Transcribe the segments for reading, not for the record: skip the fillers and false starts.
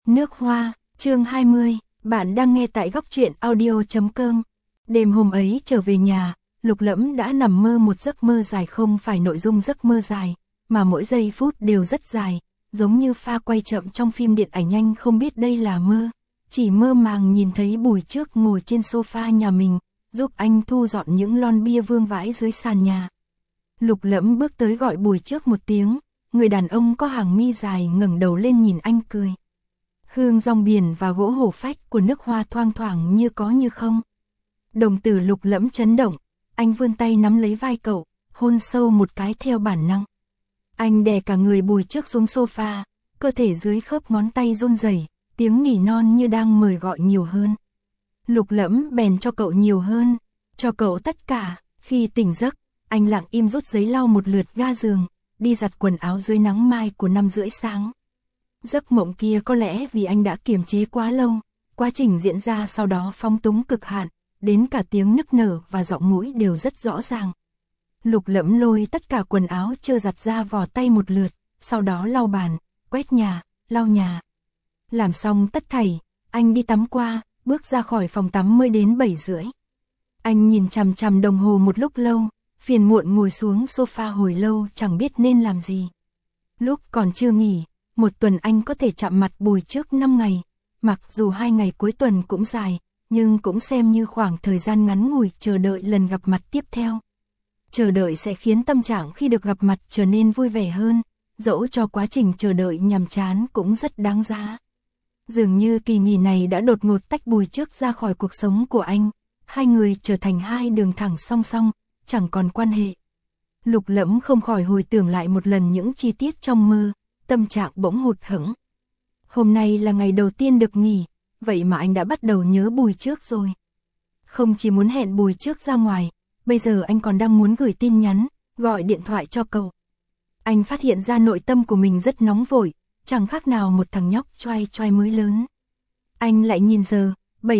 Nước hoa, chương 20, bạn đang nghe tại góc truyện audio.com. Đêm hôm ấy trở về nhà, Lục Lẫm đã nằm mơ một giấc mơ dài, không phải nội dung giấc mơ dài, mà mỗi giây phút đều rất dài, giống như pha quay chậm trong phim điện ảnh nhanh. Không biết đây là mơ, chỉ mơ màng nhìn thấy Bùi Trước ngồi trên sofa nhà mình, giúp anh thu dọn những lon bia vương vãi dưới sàn nhà. Lục Lẫm bước tới gọi Bùi Trước một tiếng, người đàn ông có hàng mi dài ngẩng đầu lên nhìn anh cười. Hương rong biển và gỗ hổ phách của nước hoa thoang thoảng như có như không. Đồng tử Lục Lẫm chấn động, anh vươn tay nắm lấy vai cậu, hôn sâu một cái theo bản năng. Anh đè cả người Bùi Trước xuống sofa, cơ thể dưới khớp ngón tay run rẩy, tiếng nỉ non như đang mời gọi nhiều hơn. Lục Lẫm bèn cho cậu nhiều hơn, cho cậu tất cả. Khi tỉnh giấc, anh lặng im rút giấy lau một lượt ga giường, đi giặt quần áo dưới nắng mai của 5:30 sáng. Giấc mộng kia có lẽ vì anh đã kiềm chế quá lâu, quá trình diễn ra sau đó phóng túng cực hạn, đến cả tiếng nức nở và giọng mũi đều rất rõ ràng. Lục Lẫm lôi tất cả quần áo chưa giặt ra vò tay một lượt, sau đó lau bàn, quét nhà, lau nhà. Làm xong tất thảy, anh đi tắm qua, bước ra khỏi phòng tắm mới đến 7:30. Anh nhìn chằm chằm đồng hồ một lúc lâu, phiền muộn ngồi xuống sofa hồi lâu chẳng biết nên làm gì. Lúc còn chưa nghỉ, một tuần anh có thể chạm mặt Bùi Trước 5 ngày, mặc dù 2 ngày cuối tuần cũng dài, nhưng cũng xem như khoảng thời gian ngắn ngủi chờ đợi lần gặp mặt tiếp theo. Chờ đợi sẽ khiến tâm trạng khi được gặp mặt trở nên vui vẻ hơn, dẫu cho quá trình chờ đợi nhàm chán cũng rất đáng giá. Dường như kỳ nghỉ này đã đột ngột tách Bùi Trước ra khỏi cuộc sống của anh, hai người trở thành hai đường thẳng song song, chẳng còn quan hệ. Lục Lẫm không khỏi hồi tưởng lại một lần những chi tiết trong mơ, tâm trạng bỗng hụt hẫng. Hôm nay là ngày đầu tiên được nghỉ, vậy mà anh đã bắt đầu nhớ Bùi Trước rồi. Không chỉ muốn hẹn Bùi Trước ra ngoài, bây giờ anh còn đang muốn gửi tin nhắn, gọi điện thoại cho cậu. Anh phát hiện ra nội tâm của mình rất nóng vội, chẳng khác nào một thằng nhóc choai choai mới lớn. Anh lại nhìn giờ,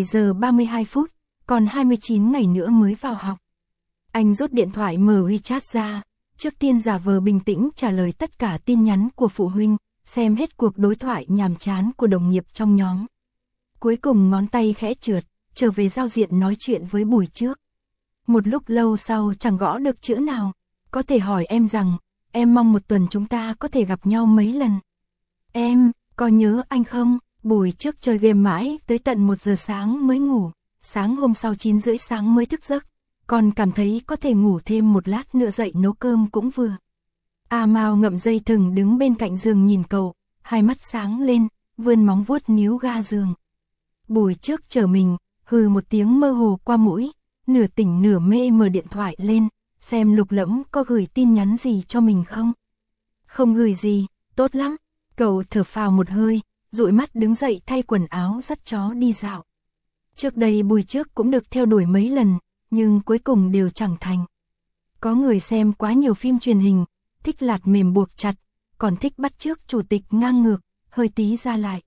7:32, còn 29 ngày nữa mới vào học. Anh rút điện thoại mở WeChat ra, trước tiên giả vờ bình tĩnh trả lời tất cả tin nhắn của phụ huynh, xem hết cuộc đối thoại nhàm chán của đồng nghiệp trong nhóm. Cuối cùng ngón tay khẽ trượt, trở về giao diện nói chuyện với Bùi Trước. Một lúc lâu sau chẳng gõ được chữ nào, có thể hỏi em rằng, em mong một tuần chúng ta có thể gặp nhau mấy lần. Em, có nhớ anh không? Bùi Trước chơi game mãi tới tận 1 giờ sáng mới ngủ, sáng hôm sau 9:30 sáng mới thức giấc, còn cảm thấy có thể ngủ thêm một lát nữa dậy nấu cơm cũng vừa. A Mao ngậm dây thừng đứng bên cạnh giường nhìn cậu, hai mắt sáng lên, vươn móng vuốt níu ga giường. Bùi Trước trở mình, hừ một tiếng mơ hồ qua mũi, nửa tỉnh nửa mê mở điện thoại lên, xem Lục Lẫm có gửi tin nhắn gì cho mình không. Không gửi gì, tốt lắm. Cậu thở phào một hơi, dụi mắt đứng dậy thay quần áo dắt chó đi dạo. Trước đây Bùi Trước cũng được theo đuổi mấy lần, nhưng cuối cùng đều chẳng thành. Có người xem quá nhiều phim truyền hình, thích lạt mềm buộc chặt, còn thích bắt chước chủ tịch ngang ngược, hơi tí ra lại.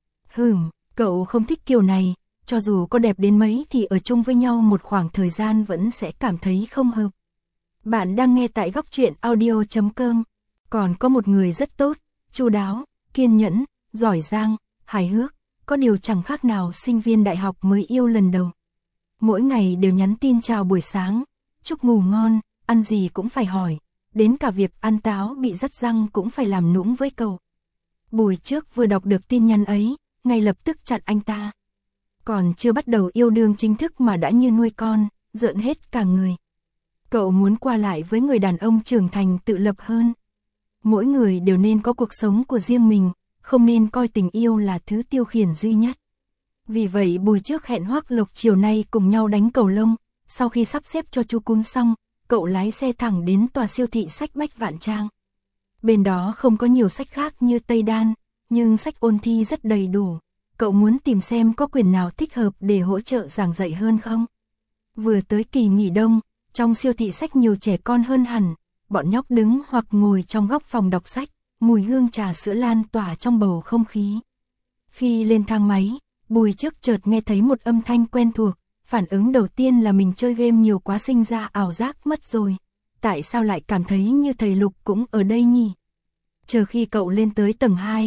Cậu không thích kiểu này, cho dù có đẹp đến mấy thì ở chung với nhau một khoảng thời gian vẫn sẽ cảm thấy không hợp. Bạn đang nghe tại góc truyện audio.com. Còn có một người rất tốt, chu đáo, kiên nhẫn, giỏi giang, hài hước, có điều chẳng khác nào sinh viên đại học mới yêu lần đầu. Mỗi ngày đều nhắn tin chào buổi sáng, chúc ngủ ngon, ăn gì cũng phải hỏi, đến cả việc ăn táo bị rắt răng cũng phải làm nũng với cậu. Bùi Trước vừa đọc được tin nhắn ấy, ngay lập tức chặn anh ta. Còn chưa bắt đầu yêu đương chính thức mà đã như nuôi con, rợn hết cả người. Cậu muốn qua lại với người đàn ông trưởng thành tự lập hơn. Mỗi người đều nên có cuộc sống của riêng mình, không nên coi tình yêu là thứ tiêu khiển duy nhất. Vì vậy Bùi Trước hẹn Hoắc Lộc chiều nay cùng nhau đánh cầu lông, sau khi sắp xếp cho chú cún xong, cậu lái xe thẳng đến tòa siêu thị sách Bách Vạn Trang. Bên đó không có nhiều sách khác như Tây Đan, nhưng sách ôn thi rất đầy đủ. Cậu muốn tìm xem có quyển nào thích hợp để hỗ trợ giảng dạy hơn không. Vừa tới kỳ nghỉ đông, trong siêu thị sách nhiều trẻ con hơn hẳn, bọn nhóc đứng hoặc ngồi trong góc phòng đọc sách, mùi hương trà sữa lan tỏa trong bầu không khí. Khi lên thang máy, Bùi Trước chợt nghe thấy một âm thanh quen thuộc, phản ứng đầu tiên là mình chơi game nhiều quá sinh ra ảo giác mất rồi. Tại sao lại cảm thấy như thầy Lục cũng ở đây nhỉ? Chờ khi cậu lên tới tầng 2,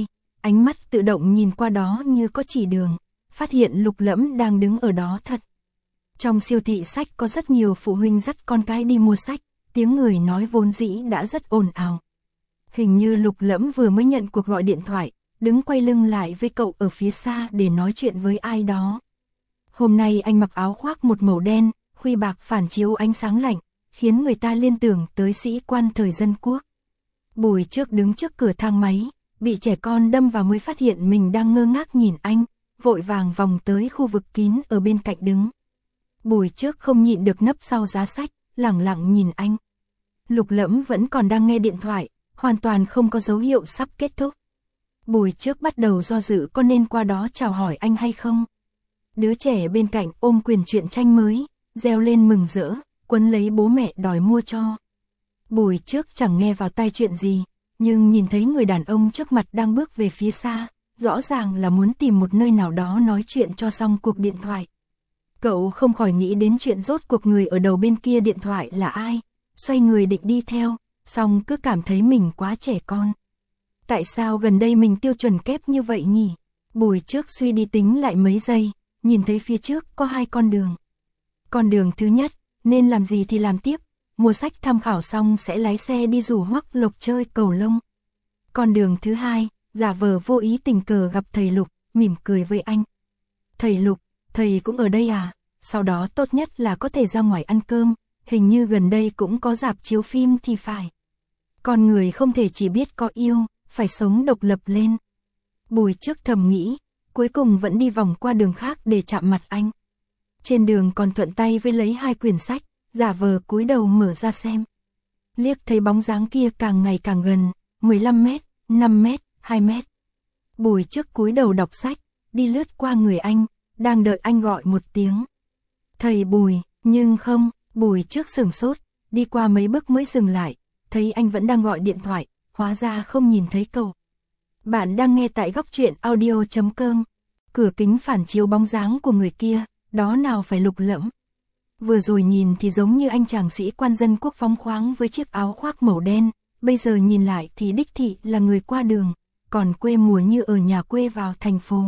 ánh mắt tự động nhìn qua đó như có chỉ đường, phát hiện Lục Lẫm đang đứng ở đó thật. Trong siêu thị sách có rất nhiều phụ huynh dắt con cái đi mua sách, tiếng người nói vốn dĩ đã rất ồn ào. Hình như Lục Lẫm vừa mới nhận cuộc gọi điện thoại, đứng quay lưng lại với cậu ở phía xa để nói chuyện với ai đó. Hôm nay anh mặc áo khoác một màu đen, khuy bạc phản chiếu ánh sáng lạnh, khiến người ta liên tưởng tới sĩ quan thời dân quốc. Bùi Trước đứng trước cửa thang máy, bị trẻ con đâm vào mới phát hiện mình đang ngơ ngác nhìn anh, vội vàng vòng tới khu vực kín ở bên cạnh đứng. Bùi Trước không nhịn được nấp sau giá sách, lẳng lặng nhìn anh. Lục Lẫm vẫn còn đang nghe điện thoại, hoàn toàn không có dấu hiệu sắp kết thúc. Bùi Trước bắt đầu do dự có nên qua đó chào hỏi anh hay không. Đứa trẻ bên cạnh ôm quyển truyện tranh mới, reo lên mừng rỡ, quấn lấy bố mẹ đòi mua cho. Bùi Trước chẳng nghe vào tai chuyện gì, nhưng nhìn thấy người đàn ông trước mặt đang bước về phía xa, rõ ràng là muốn tìm một nơi nào đó nói chuyện cho xong cuộc điện thoại. Cậu không khỏi nghĩ đến chuyện rốt cuộc người ở đầu bên kia điện thoại là ai, xoay người định đi theo, xong cứ cảm thấy mình quá trẻ con. Tại sao gần đây mình tiêu chuẩn kép như vậy nhỉ? Bùi Trước suy đi tính lại mấy giây, nhìn thấy phía trước có 2 con đường. Con đường thứ nhất, nên làm gì thì làm tiếp, mua sách tham khảo xong sẽ lái xe đi rủ Hoắc Lộc chơi cầu lông. Con đường thứ hai, giả vờ vô ý tình cờ gặp thầy Lục, mỉm cười với anh. Thầy Lục, thầy cũng ở đây à? Sau đó tốt nhất là có thể ra ngoài ăn cơm, hình như gần đây cũng có rạp chiếu phim thì phải. Con người không thể chỉ biết có yêu, phải sống độc lập lên. Bùi Trước thầm nghĩ, cuối cùng vẫn đi vòng qua đường khác để chạm mặt anh. Trên đường còn thuận tay với lấy 2 quyển sách, giả vờ cúi đầu mở ra xem. Liếc thấy bóng dáng kia càng ngày càng gần, 15 mét, 5 mét, 2 mét. Bùi Trước cúi đầu đọc sách, đi lướt qua người anh, đang đợi anh gọi một tiếng. Thầy Bùi, nhưng không, Bùi Trước sửng sốt, đi qua mấy bước mới dừng lại, thấy anh vẫn đang gọi điện thoại, hóa ra không nhìn thấy cậu. Bạn đang nghe tại góc truyện audio.com. Cửa kính phản chiếu bóng dáng của người kia, đó nào phải Lục Lẫm. Vừa rồi nhìn thì giống như anh chàng sĩ quan dân quốc phóng khoáng với chiếc áo khoác màu đen, bây giờ nhìn lại thì đích thị là người qua đường, còn quê mùa như ở nhà quê vào thành phố.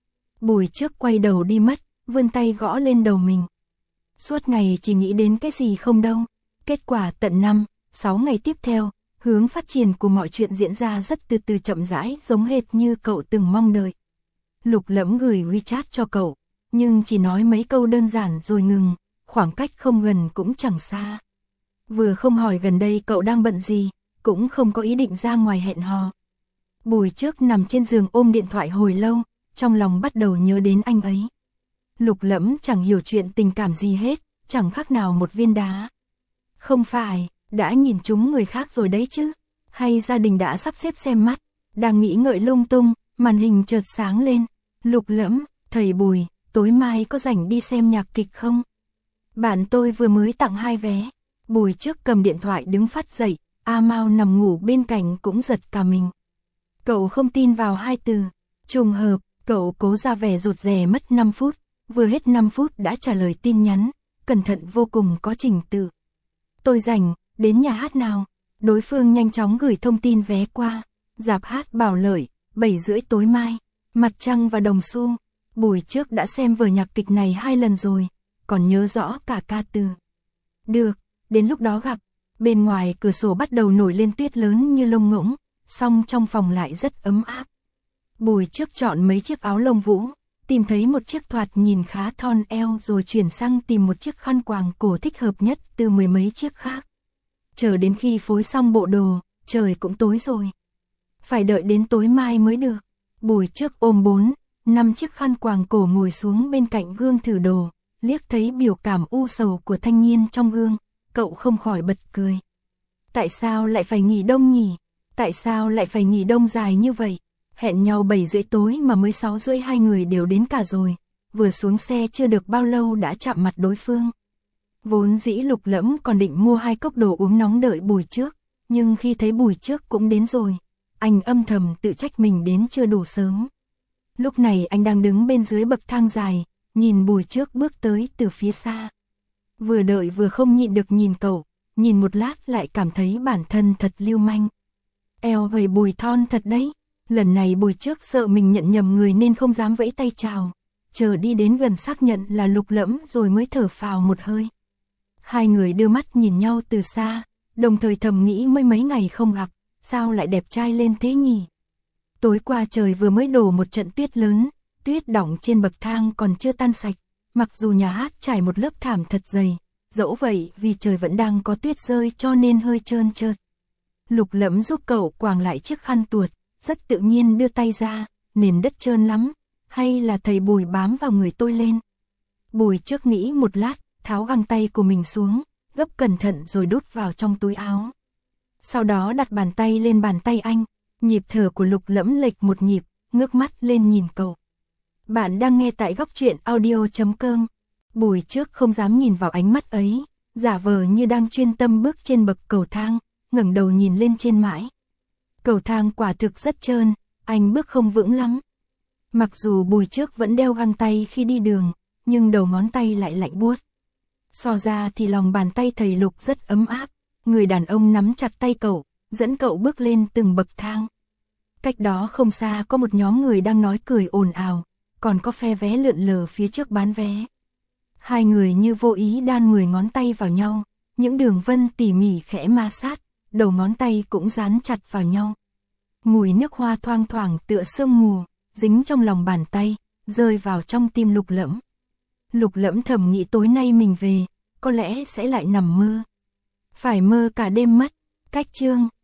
Bùi Trước quay đầu đi mất, vươn tay gõ lên đầu mình. Suốt ngày chỉ nghĩ đến cái gì không đâu. Kết quả tận 5-6 ngày tiếp theo, hướng phát triển của mọi chuyện diễn ra rất từ từ chậm rãi, giống hệt như cậu từng mong đợi. Lục Lẫm gửi WeChat cho cậu, nhưng chỉ nói mấy câu đơn giản rồi ngừng, khoảng cách không gần cũng chẳng xa. Vừa không hỏi gần đây cậu đang bận gì, cũng không có ý định ra ngoài hẹn hò. Bùi Trước nằm trên giường ôm điện thoại hồi lâu, trong lòng bắt đầu nhớ đến anh ấy. Lục Lẫm chẳng hiểu chuyện tình cảm gì hết, chẳng khác nào một viên đá. Không phải, đã nhìn trúng người khác rồi đấy chứ, hay gia đình đã sắp xếp xem mắt, đang nghĩ ngợi lung tung, màn hình chợt sáng lên. Lục Lẫm, thầy Bùi, tối mai có rảnh đi xem nhạc kịch không? Bạn tôi vừa mới tặng 2 vé. Bùi Trước cầm điện thoại đứng phát dậy, A Mao nằm ngủ bên cạnh cũng giật cả mình. Cậu không tin vào 2 từ, trùng hợp, cậu cố ra vẻ rụt rè mất 5 phút, vừa hết 5 phút đã trả lời tin nhắn, cẩn thận vô cùng có trình tự. Tôi rảnh, đến nhà hát nào? Đối phương nhanh chóng gửi thông tin vé qua, rạp hát Bảo Lợi, 7:30 tối mai, Mặt Trăng và Đồng Xu. Bùi Trước đã xem vở nhạc kịch này 2 lần rồi, còn nhớ rõ cả ca từ. Được, đến lúc đó gặp. Bên ngoài cửa sổ bắt đầu nổi lên tuyết lớn như lông ngỗng, song trong phòng lại rất ấm áp. Bùi Trước chọn mấy chiếc áo lông vũ, tìm thấy một chiếc thoạt nhìn khá thon eo rồi chuyển sang tìm một chiếc khăn quàng cổ thích hợp nhất từ 10 mấy chiếc khác. Chờ đến khi phối xong bộ đồ, trời cũng tối rồi. Phải đợi đến tối mai mới được. Bùi Trước ôm 4-5 chiếc khăn quàng cổ ngồi xuống bên cạnh gương thử đồ, liếc thấy biểu cảm u sầu của thanh niên trong gương, cậu không khỏi bật cười. Tại sao lại phải nghỉ đông nhỉ? Tại sao lại phải nghỉ đông dài như vậy? Hẹn nhau 7:30 tối mà mới 6:30 hai người đều đến cả rồi. Vừa xuống xe chưa được bao lâu đã chạm mặt đối phương. Vốn dĩ Lục Lẫm còn định mua 2 cốc đồ uống nóng đợi Bùi Trước, nhưng khi thấy Bùi Trước cũng đến rồi, anh âm thầm tự trách mình đến chưa đủ sớm. Lúc này anh đang đứng bên dưới bậc thang dài, nhìn Bùi Trước bước tới từ phía xa. Vừa đợi vừa không nhịn được nhìn cậu, nhìn một lát lại cảm thấy bản thân thật lưu manh. Eo gầy Bùi thon thật đấy, Lần này Bùi Trước sợ mình nhận nhầm người nên không dám vẫy tay chào, chờ đi đến gần xác nhận là Lục Lẫm rồi mới thở phào một hơi. Hai người đưa mắt nhìn nhau từ xa, đồng thời thầm nghĩ mấy ngày không gặp, sao lại đẹp trai lên thế nhỉ? Tối qua trời vừa mới đổ một trận tuyết lớn, tuyết đọng trên bậc thang còn chưa tan sạch, mặc dù nhà hát trải một lớp thảm thật dày, dẫu vậy vì trời vẫn đang có tuyết rơi cho nên hơi trơn trượt. Lục Lẫm giúp cậu quàng lại chiếc khăn tuột, rất tự nhiên đưa tay ra, nền đất trơn lắm, hay là thầy Bùi bám vào người tôi lên. Bùi Trước nghĩ một lát, tháo găng tay của mình xuống, gấp cẩn thận rồi đút vào trong túi áo. Sau đó đặt bàn tay lên bàn tay anh, nhịp thở của Lục Lẫm lệch một nhịp, ngước mắt lên nhìn cậu. Bạn đang nghe tại góc truyện audio.com. Bùi Trước không dám nhìn vào ánh mắt ấy, giả vờ như đang chuyên tâm bước trên bậc cầu thang, ngẩng đầu nhìn lên trên mãi. Cầu thang quả thực rất trơn, anh bước không vững lắm. Mặc dù Bùi Trước vẫn đeo găng tay khi đi đường, nhưng đầu ngón tay lại lạnh buốt. So ra thì lòng bàn tay thầy Lục rất ấm áp, người đàn ông nắm chặt tay cậu, dẫn cậu bước lên từng bậc thang. Cách đó không xa có một nhóm người đang nói cười ồn ào, còn có phe vé lượn lờ phía trước bán vé. Hai người như vô ý đan 10 ngón tay vào nhau, những đường vân tỉ mỉ khẽ ma sát, đầu ngón tay cũng dán chặt vào nhau. Mùi nước hoa thoang thoảng tựa sương mù, dính trong lòng bàn tay, rơi vào trong tim Lục Lẫm. Lục Lẫm thầm nghĩ tối nay mình về, có lẽ sẽ lại nằm mơ. Phải mơ cả đêm mất. Cách chương